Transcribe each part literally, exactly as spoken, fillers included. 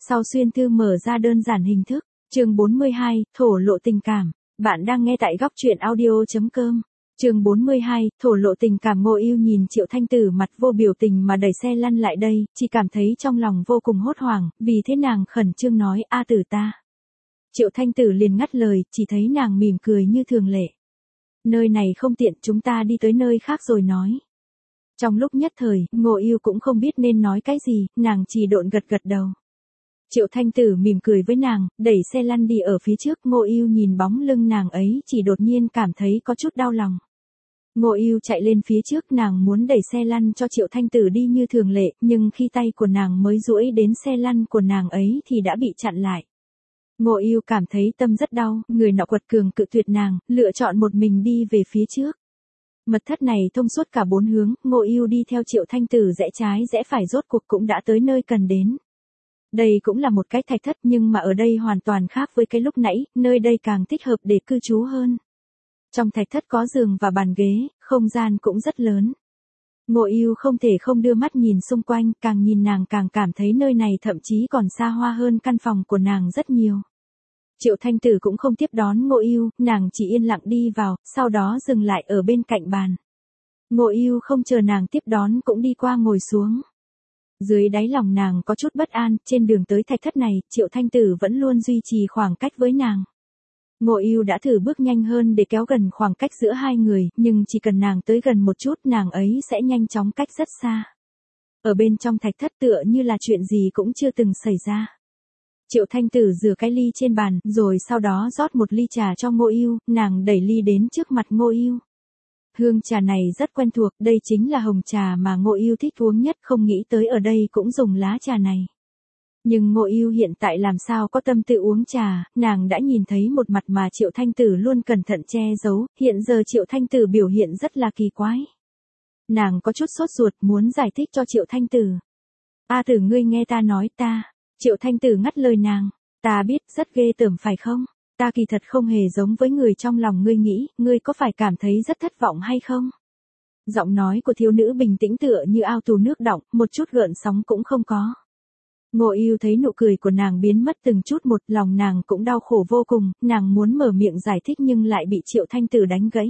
Sau xuyên thư mở ra đơn giản hình thức, chương bốn mươi hai, thổ lộ tình cảm. Bạn đang nghe tại góc truyện audio.com. Chương bốn mươi hai, thổ lộ tình cảm. Ngô Ưu nhìn Triệu Thanh Tử mặt vô biểu tình mà đẩy xe lăn lại đây, chỉ cảm thấy trong lòng vô cùng hốt hoảng, vì thế nàng khẩn trương nói: "A Tử ta." Triệu Thanh Tử liền ngắt lời, chỉ thấy nàng mỉm cười như thường lệ. "Nơi này không tiện, chúng ta đi tới nơi khác rồi nói." Trong lúc nhất thời, Ngô Ưu cũng không biết nên nói cái gì, nàng chỉ độn gật gật đầu. Triệu Thanh Tử mỉm cười với nàng, đẩy xe lăn đi ở phía trước. Ngô Ưu nhìn bóng lưng nàng ấy chỉ đột nhiên cảm thấy có chút đau lòng. Ngô Ưu chạy lên phía trước, nàng muốn đẩy xe lăn cho Triệu Thanh Tử đi như thường lệ, nhưng khi tay của nàng mới duỗi đến xe lăn của nàng ấy thì đã bị chặn lại. Ngô Ưu cảm thấy tâm rất đau, người nọ quật cường cự tuyệt nàng, lựa chọn một mình đi về phía trước. Mật thất này thông suốt cả bốn hướng, Ngô Ưu đi theo Triệu Thanh Tử rẽ trái rẽ phải, rốt cuộc cũng đã tới nơi cần đến. Đây cũng là một cái thạch thất, nhưng mà ở đây hoàn toàn khác với cái lúc nãy, nơi đây càng thích hợp để cư trú hơn. Trong thạch thất có giường và bàn ghế, không gian cũng rất lớn. Ngô Ưu không thể không đưa mắt nhìn xung quanh, càng nhìn nàng càng cảm thấy nơi này thậm chí còn xa hoa hơn căn phòng của nàng rất nhiều. Triệu Thanh Tử cũng không tiếp đón Ngô Ưu, nàng chỉ yên lặng đi vào, sau đó dừng lại ở bên cạnh bàn. Ngô Ưu không chờ nàng tiếp đón cũng đi qua ngồi xuống. Dưới đáy lòng nàng có chút bất an, trên đường tới thạch thất này, Triệu Thanh Tử vẫn luôn duy trì khoảng cách với nàng. Ngô Ưu đã thử bước nhanh hơn để kéo gần khoảng cách giữa hai người, nhưng chỉ cần nàng tới gần một chút, nàng ấy sẽ nhanh chóng cách rất xa. Ở bên trong thạch thất tựa như là chuyện gì cũng chưa từng xảy ra. Triệu Thanh Tử rửa cái ly trên bàn, rồi sau đó rót một ly trà cho Ngô Ưu, nàng đẩy ly đến trước mặt Ngô Ưu. Hương trà này rất quen thuộc, đây chính là hồng trà mà Ngô Ưu thích uống nhất, không nghĩ tới ở đây cũng dùng lá trà này. Nhưng Ngô Ưu hiện tại làm sao có tâm tư uống trà, nàng đã nhìn thấy một mặt mà Triệu Thanh Tử luôn cẩn thận che giấu, hiện giờ Triệu Thanh Tử biểu hiện rất là kỳ quái. Nàng có chút sốt ruột muốn giải thích cho Triệu Thanh Tử. "A Tử, ngươi nghe ta nói ta." Triệu Thanh Tử ngắt lời nàng, "Ta biết, rất ghê tởm phải không? Ta kỳ thật không hề giống với người trong lòng ngươi nghĩ, ngươi có phải cảm thấy rất thất vọng hay không?" Giọng nói của thiếu nữ bình tĩnh tựa như ao tù nước đọng, một chút gợn sóng cũng không có. Ngô Ưu thấy nụ cười của nàng biến mất từng chút một, lòng nàng cũng đau khổ vô cùng, nàng muốn mở miệng giải thích nhưng lại bị Triệu Thanh Tử đánh gãy.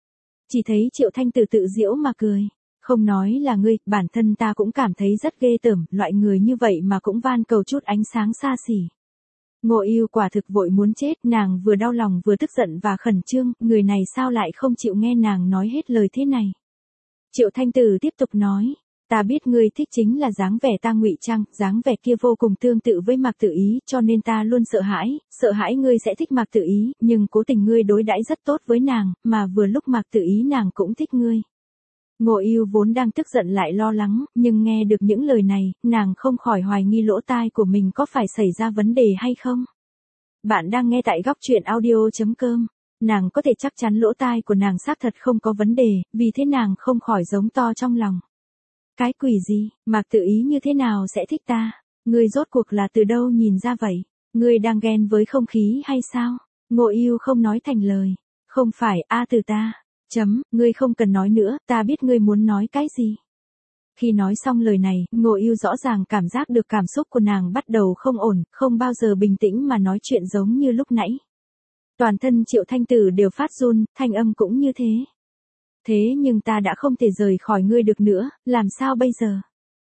Chỉ thấy Triệu Thanh Tử tự giễu mà cười, "Không nói là ngươi, bản thân ta cũng cảm thấy rất ghê tởm, loại người như vậy mà cũng van cầu chút ánh sáng xa xỉ." Ngô Ưu quả thực vội muốn chết, nàng vừa đau lòng vừa tức giận và khẩn trương, người này sao lại không chịu nghe nàng nói hết lời thế này. Triệu Thanh Tử tiếp tục nói, "Ta biết ngươi thích chính là dáng vẻ ta ngụy trang, dáng vẻ kia vô cùng tương tự với Mạc Tử Ý, cho nên ta luôn sợ hãi, sợ hãi ngươi sẽ thích Mạc Tử Ý, nhưng cố tình ngươi đối đãi rất tốt với nàng, mà vừa lúc Mạc Tử Ý nàng cũng thích ngươi." Ngô Ưu vốn đang tức giận lại lo lắng, nhưng nghe được những lời này, nàng không khỏi hoài nghi lỗ tai của mình có phải xảy ra vấn đề hay không. Bạn đang nghe tại góc truyện audio.com. Nàng có thể chắc chắn lỗ tai của nàng xác thật không có vấn đề, vì thế nàng không khỏi giống to trong lòng. "Cái quỷ gì, Mạc Tử Ý như thế nào sẽ thích ta? Ngươi rốt cuộc là từ đâu nhìn ra vậy? Ngươi đang ghen với không khí hay sao?" Ngô Ưu không nói thành lời. "Không phải, A Tử ta. Chấm, ngươi không cần nói nữa, ta biết ngươi muốn nói cái gì." Khi nói xong lời này, Ngô Ưu rõ ràng cảm giác được cảm xúc của nàng bắt đầu không ổn, không bao giờ bình tĩnh mà nói chuyện giống như lúc nãy. Toàn thân Triệu Thanh Tử đều phát run, thanh âm cũng như thế. "Thế nhưng ta đã không thể rời khỏi ngươi được nữa, làm sao bây giờ?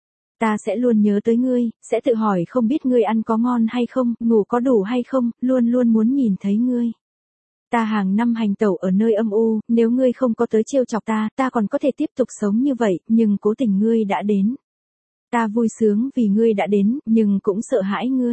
Ta sẽ luôn nhớ tới ngươi, sẽ tự hỏi không biết ngươi ăn có ngon hay không, ngủ có đủ hay không, luôn luôn muốn nhìn thấy ngươi. Ta hàng năm hành tẩu ở nơi âm u, nếu ngươi không có tới trêu chọc ta, ta còn có thể tiếp tục sống như vậy, nhưng cố tình ngươi đã đến. Ta vui sướng vì ngươi đã đến, nhưng cũng sợ hãi ngươi.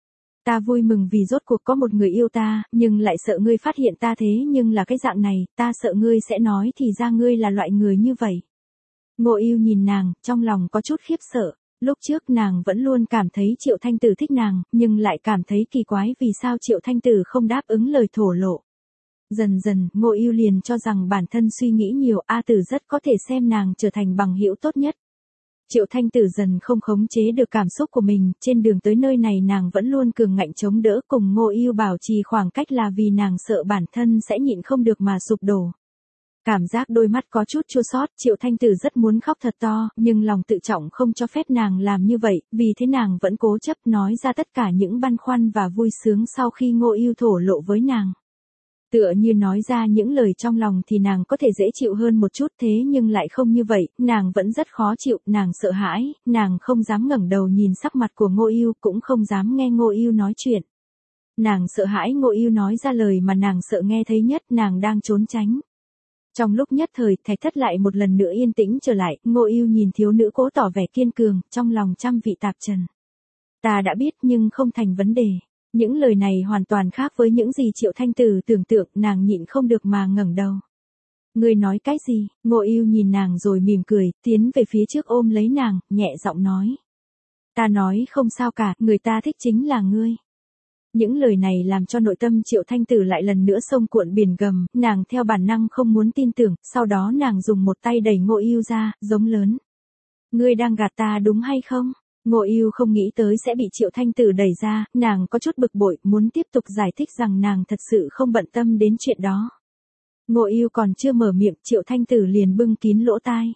Ta vui mừng vì rốt cuộc có một người yêu ta, nhưng lại sợ ngươi phát hiện ta thế nhưng là cái dạng này, ta sợ ngươi sẽ nói thì ra ngươi là loại người như vậy." Ngô Ưu nhìn nàng, trong lòng có chút khiếp sợ. Lúc trước nàng vẫn luôn cảm thấy Triệu Thanh Tử thích nàng, nhưng lại cảm thấy kỳ quái vì sao Triệu Thanh Tử không đáp ứng lời thổ lộ. Dần dần, Ngô Ưu liền cho rằng bản thân suy nghĩ nhiều, A Tử rất có thể xem nàng trở thành bằng hữu tốt nhất. Triệu Thanh Tử dần không khống chế được cảm xúc của mình, trên đường tới nơi này nàng vẫn luôn cường ngạnh chống đỡ cùng Ngô Ưu bảo trì khoảng cách là vì nàng sợ bản thân sẽ nhịn không được mà sụp đổ. Cảm giác đôi mắt có chút chua xót, Triệu Thanh Tử rất muốn khóc thật to, nhưng lòng tự trọng không cho phép nàng làm như vậy, vì thế nàng vẫn cố chấp nói ra tất cả những băn khoăn và vui sướng sau khi Ngô Ưu thổ lộ với nàng. Tựa như nói ra những lời trong lòng thì nàng có thể dễ chịu hơn một chút, thế nhưng lại không như vậy, nàng vẫn rất khó chịu, nàng sợ hãi, nàng không dám ngẩng đầu nhìn sắc mặt của Ngô Ưu, cũng không dám nghe Ngô Ưu nói chuyện. Nàng sợ hãi Ngô Ưu nói ra lời mà nàng sợ nghe thấy nhất, nàng đang trốn tránh. Trong lúc nhất thời, thạch thất lại một lần nữa yên tĩnh trở lại, Ngô Ưu nhìn thiếu nữ cố tỏ vẻ kiên cường, trong lòng trăm vị tạp trần. Ta đã biết nhưng không thành vấn đề. Những lời này hoàn toàn khác với những gì Triệu Thanh Tử tưởng tượng, nàng nhịn không được mà ngẩng đầu. Ngươi nói cái gì? Ngô Ưu nhìn nàng rồi mỉm cười, tiến về phía trước ôm lấy nàng, nhẹ giọng nói. Ta nói không sao cả, người ta thích chính là ngươi. Những lời này làm cho nội tâm Triệu Thanh Tử lại lần nữa sông cuộn biển gầm, nàng theo bản năng không muốn tin tưởng, sau đó nàng dùng một tay đẩy Ngô Ưu ra, giống lớn. Ngươi đang gạt ta đúng hay không? Ngô Ưu không nghĩ tới sẽ bị Triệu Thanh Tử đẩy ra, nàng có chút bực bội, muốn tiếp tục giải thích rằng nàng thật sự không bận tâm đến chuyện đó. Ngô Ưu còn chưa mở miệng, Triệu Thanh Tử liền bưng kín lỗ tai.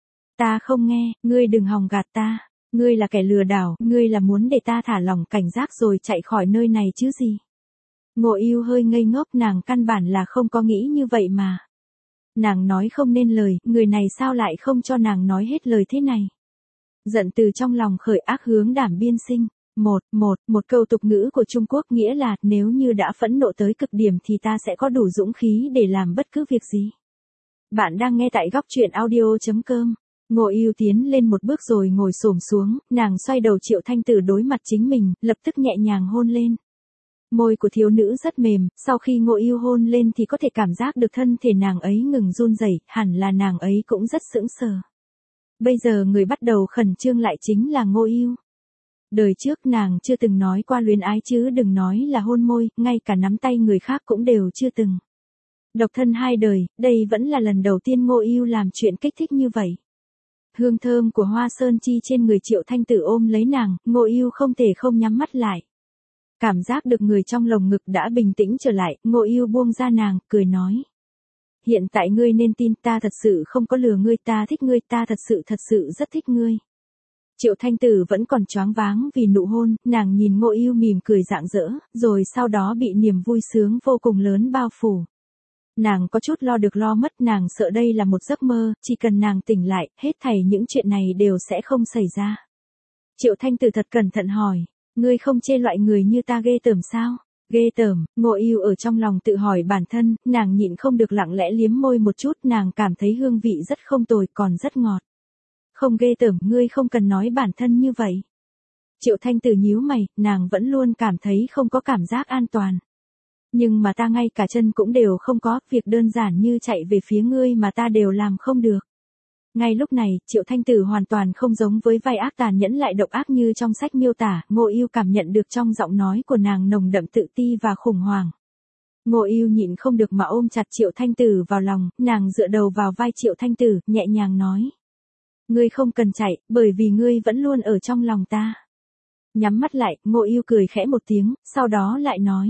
Ta không nghe, ngươi đừng hòng gạt ta. Ngươi là kẻ lừa đảo, ngươi là muốn để ta thả lỏng cảnh giác rồi chạy khỏi nơi này chứ gì. Ngô Ưu hơi ngây ngốc, nàng căn bản là không có nghĩ như vậy mà. Nàng nói không nên lời, người này sao lại không cho nàng nói hết lời thế này. Giận từ trong lòng khởi, ác hướng đảm biên sinh. Một, một, một câu tục ngữ của Trung Quốc nghĩa là, nếu như đã phẫn nộ tới cực điểm thì ta sẽ có đủ dũng khí để làm bất cứ việc gì. Bạn đang nghe tại góc truyện audio chấm com. Ngô Ưu tiến lên một bước rồi ngồi xổm xuống, nàng xoay đầu Triệu Thanh Tử đối mặt chính mình, lập tức nhẹ nhàng hôn lên. Môi của thiếu nữ rất mềm, sau khi Ngô Ưu hôn lên thì có thể cảm giác được thân thể nàng ấy ngừng run rẩy, hẳn là nàng ấy cũng rất sững sờ. Bây giờ người bắt đầu khẩn trương lại chính là Ngô Ưu. Đời trước nàng chưa từng nói qua luyến ái chứ đừng nói là hôn môi, ngay cả nắm tay người khác cũng đều chưa từng. Độc thân hai đời, đây vẫn là lần đầu tiên Ngô Ưu làm chuyện kích thích như vậy. Hương thơm của hoa sơn chi trên người Triệu Thanh Tử ôm lấy nàng, Ngô Ưu không thể không nhắm mắt lại. Cảm giác được người trong lồng ngực đã bình tĩnh trở lại, Ngô Ưu buông ra nàng, cười nói. Hiện tại ngươi nên tin ta thật sự không có lừa ngươi, ta thích ngươi, ta thật sự thật sự rất thích ngươi. Triệu Thanh Tử vẫn còn choáng váng vì nụ hôn, nàng nhìn Ngô Ưu mỉm cười rạng rỡ, rồi sau đó bị niềm vui sướng vô cùng lớn bao phủ. Nàng có chút lo được lo mất, nàng sợ đây là một giấc mơ, chỉ cần nàng tỉnh lại, hết thảy những chuyện này đều sẽ không xảy ra. Triệu Thanh Tử thật cẩn thận hỏi, ngươi không chê loại người như ta ghê tởm sao? Ghê tởm, Ngô Ưu ở trong lòng tự hỏi bản thân, nàng nhịn không được lặng lẽ liếm môi một chút, nàng cảm thấy hương vị rất không tồi, còn rất ngọt. Không ghê tởm, ngươi không cần nói bản thân như vậy. Triệu Thanh Tử nhíu mày, nàng vẫn luôn cảm thấy không có cảm giác an toàn. Nhưng mà ta ngay cả chân cũng đều không có, việc đơn giản như chạy về phía ngươi mà ta đều làm không được. Ngay lúc này, Triệu Thanh Tử hoàn toàn không giống với vai ác tàn nhẫn lại độc ác như trong sách miêu tả, Ngô Ưu cảm nhận được trong giọng nói của nàng nồng đậm tự ti và khủng hoảng. Ngô Ưu nhịn không được mà ôm chặt Triệu Thanh Tử vào lòng, nàng dựa đầu vào vai Triệu Thanh Tử, nhẹ nhàng nói. Ngươi không cần chạy, bởi vì ngươi vẫn luôn ở trong lòng ta. Nhắm mắt lại, Ngô Ưu cười khẽ một tiếng, sau đó lại nói.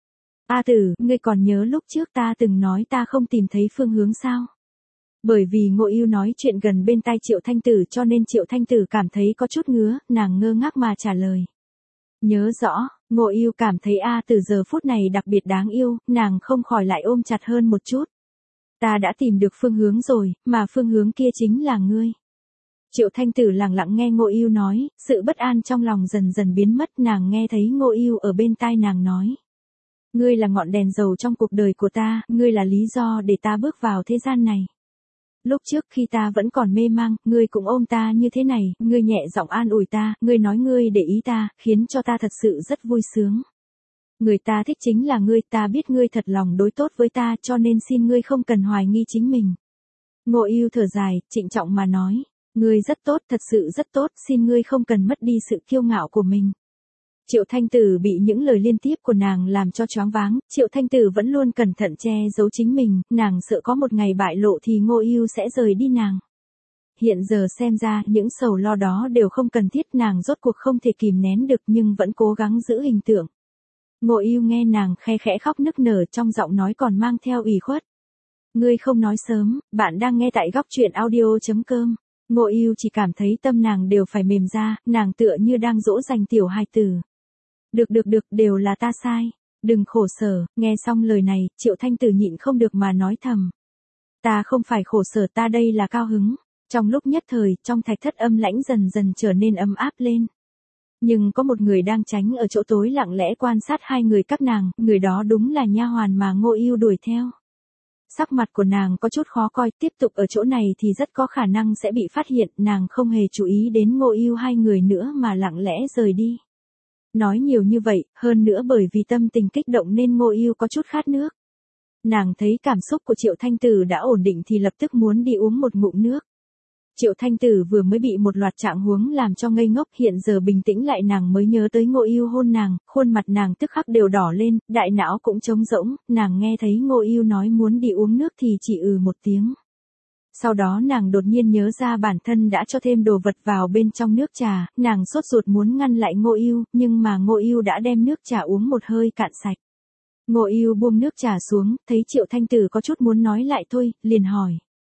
A Tử, ngươi còn nhớ lúc trước ta từng nói ta không tìm thấy phương hướng sao? Bởi vì Ngô Ưu nói chuyện gần bên tai Triệu Thanh Tử cho nên Triệu Thanh Tử cảm thấy có chút ngứa, nàng ngơ ngác mà trả lời. Nhớ rõ, Ngô Ưu cảm thấy A Tử giờ phút này đặc biệt đáng yêu, nàng không khỏi lại ôm chặt hơn một chút. Ta đã tìm được phương hướng rồi, mà phương hướng kia chính là ngươi. Triệu Thanh Tử lặng lặng nghe Ngô Ưu nói, sự bất an trong lòng dần dần biến mất, nàng nghe thấy Ngô Ưu ở bên tai nàng nói. Ngươi là ngọn đèn dầu trong cuộc đời của ta, ngươi là lý do để ta bước vào thế gian này. Lúc trước khi ta vẫn còn mê mang, ngươi cũng ôm ta như thế này, ngươi nhẹ giọng an ủi ta, ngươi nói ngươi để ý ta, khiến cho ta thật sự rất vui sướng. Người ta thích chính là ngươi, ta biết ngươi thật lòng đối tốt với ta cho nên xin ngươi không cần hoài nghi chính mình. Ngô Ưu thở dài, trịnh trọng mà nói, ngươi rất tốt, thật sự rất tốt, xin ngươi không cần mất đi sự kiêu ngạo của mình. Triệu Thanh Tử bị những lời liên tiếp của nàng làm cho choáng váng, Triệu Thanh Tử vẫn luôn cẩn thận che giấu chính mình, nàng sợ có một ngày bại lộ thì Ngô Ưu sẽ rời đi nàng. Hiện giờ xem ra những sầu lo đó đều không cần thiết, nàng rốt cuộc không thể kìm nén được nhưng vẫn cố gắng giữ hình tượng. Ngô Ưu nghe nàng khe khẽ khóc nức nở, trong giọng nói còn mang theo ủy khuất. Ngươi không nói sớm, bạn đang nghe tại góc truyện audio.com. Ngô Ưu chỉ cảm thấy tâm nàng đều phải mềm ra, nàng tựa như đang dỗ dành tiểu hài tử. Được được được, đều là ta sai. Đừng khổ sở. Nghe xong lời này, Triệu Thanh Tử nhịn không được mà nói thầm. Ta không phải khổ sở, ta đây là cao hứng. Trong lúc nhất thời, trong thạch thất âm lãnh dần dần trở nên ấm áp lên. Nhưng có một người đang tránh ở chỗ tối lặng lẽ quan sát hai người các nàng, người đó đúng là nha hoàn mà Ngô Ưu đuổi theo. Sắc mặt của nàng có chút khó coi, tiếp tục ở chỗ này thì rất có khả năng sẽ bị phát hiện, nàng không hề chú ý đến Ngô Ưu hai người nữa mà lặng lẽ rời đi. Nói nhiều như vậy, hơn nữa bởi vì tâm tình kích động nên Ngô Ưu có chút khát nước. Nàng thấy cảm xúc của Triệu Thanh Tử đã ổn định thì lập tức muốn đi uống một ngụm nước. Triệu Thanh Tử vừa mới bị một loạt trạng huống làm cho ngây ngốc, hiện giờ bình tĩnh lại nàng mới nhớ tới Ngô Ưu hôn nàng, khuôn mặt nàng tức khắc đều đỏ lên, đại não cũng trống rỗng, nàng nghe thấy Ngô Ưu nói muốn đi uống nước thì chỉ ừ một tiếng. Sau đó nàng đột nhiên nhớ ra bản thân đã cho thêm đồ vật vào bên trong nước trà, nàng sốt ruột muốn ngăn lại Ngô Ưu, nhưng mà Ngô Ưu đã đem nước trà uống một hơi cạn sạch. Ngô Ưu buông nước trà xuống, thấy Triệu Thanh Tử có chút muốn nói lại thôi, liền hỏi.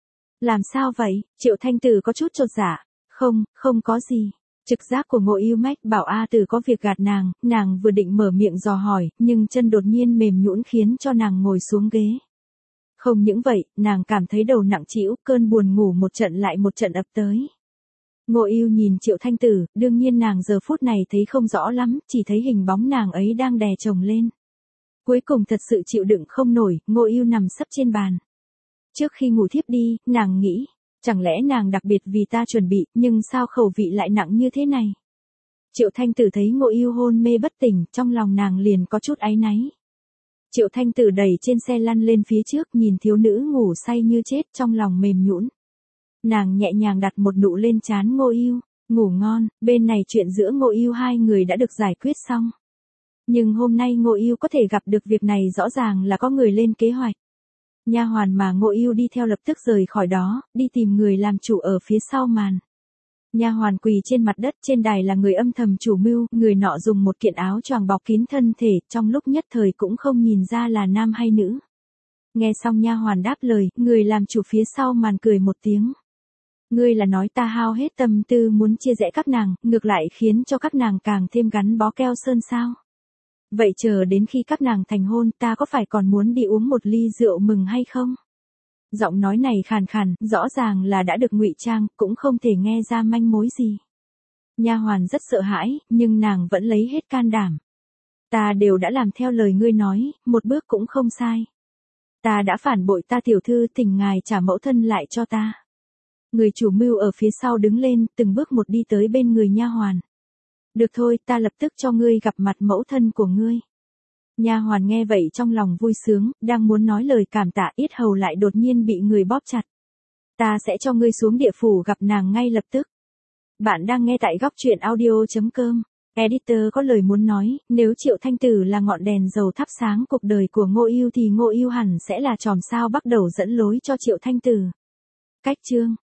Làm sao vậy? Triệu Thanh Tử có chút chột dạ. Không, không có gì. Trực giác của Ngô Ưu mách bảo A Tử có việc gạt nàng, nàng vừa định mở miệng dò hỏi, nhưng chân đột nhiên mềm nhũn khiến cho nàng ngồi xuống ghế. Không những vậy, nàng cảm thấy đầu nặng trĩu, cơn buồn ngủ một trận lại một trận ập tới. Ngô Ưu nhìn Triệu Thanh Tử, đương nhiên nàng giờ phút này thấy không rõ lắm, chỉ thấy hình bóng nàng ấy đang đè chồng lên. Cuối cùng thật sự chịu đựng không nổi, Ngô Ưu nằm sấp trên bàn. Trước khi ngủ thiếp đi, nàng nghĩ, chẳng lẽ nàng đặc biệt vì ta chuẩn bị, nhưng sao khẩu vị lại nặng như thế này? Triệu Thanh Tử thấy Ngô Ưu hôn mê bất tỉnh, trong lòng nàng liền có chút áy náy. Triệu Thanh Tử đẩy trên xe lăn lên phía trước, nhìn thiếu nữ ngủ say như chết, trong lòng mềm nhũn. Nàng nhẹ nhàng đặt một nụ lên trán Ngô Ưu, ngủ ngon. Bên này chuyện giữa Ngô Ưu hai người đã được giải quyết xong. Nhưng hôm nay Ngô Ưu có thể gặp được việc này rõ ràng là có người lên kế hoạch. Nha hoàn mà Ngô Ưu đi theo lập tức rời khỏi đó, đi tìm người làm chủ ở phía sau màn. Nha hoàn quỳ trên mặt đất, trên đài là người âm thầm chủ mưu, người nọ dùng một kiện áo choàng bọc kín thân thể, trong lúc nhất thời cũng không nhìn ra là nam hay nữ. Nghe xong nha hoàn đáp lời, người làm chủ phía sau màn cười một tiếng. Ngươi là nói ta hao hết tâm tư muốn chia rẽ các nàng, ngược lại khiến cho các nàng càng thêm gắn bó keo sơn sao? Vậy chờ đến khi các nàng thành hôn, ta có phải còn muốn đi uống một ly rượu mừng hay không? Giọng nói này khàn khàn, rõ ràng là đã được ngụy trang, cũng không thể nghe ra manh mối gì. Nha hoàn rất sợ hãi, nhưng nàng vẫn lấy hết can đảm. Ta đều đã làm theo lời ngươi nói, một bước cũng không sai. Ta đã phản bội ta tiểu thư, thỉnh ngài trả mẫu thân lại cho ta. Người chủ mưu ở phía sau đứng lên, từng bước một đi tới bên người nha hoàn. Được thôi, ta lập tức cho ngươi gặp mặt mẫu thân của ngươi. Nha hoàn nghe vậy trong lòng vui sướng, đang muốn nói lời cảm tạ, yết hầu lại đột nhiên bị người bóp chặt. Ta sẽ cho ngươi xuống địa phủ gặp nàng ngay lập tức. Bạn đang nghe tại góc truyện audio.com. Editor có lời muốn nói, nếu Triệu Thanh Tử là ngọn đèn dầu thắp sáng cuộc đời của Ngô Ưu thì Ngô Ưu hẳn sẽ là chòm sao bắt đầu dẫn lối cho Triệu Thanh Tử. Cách chương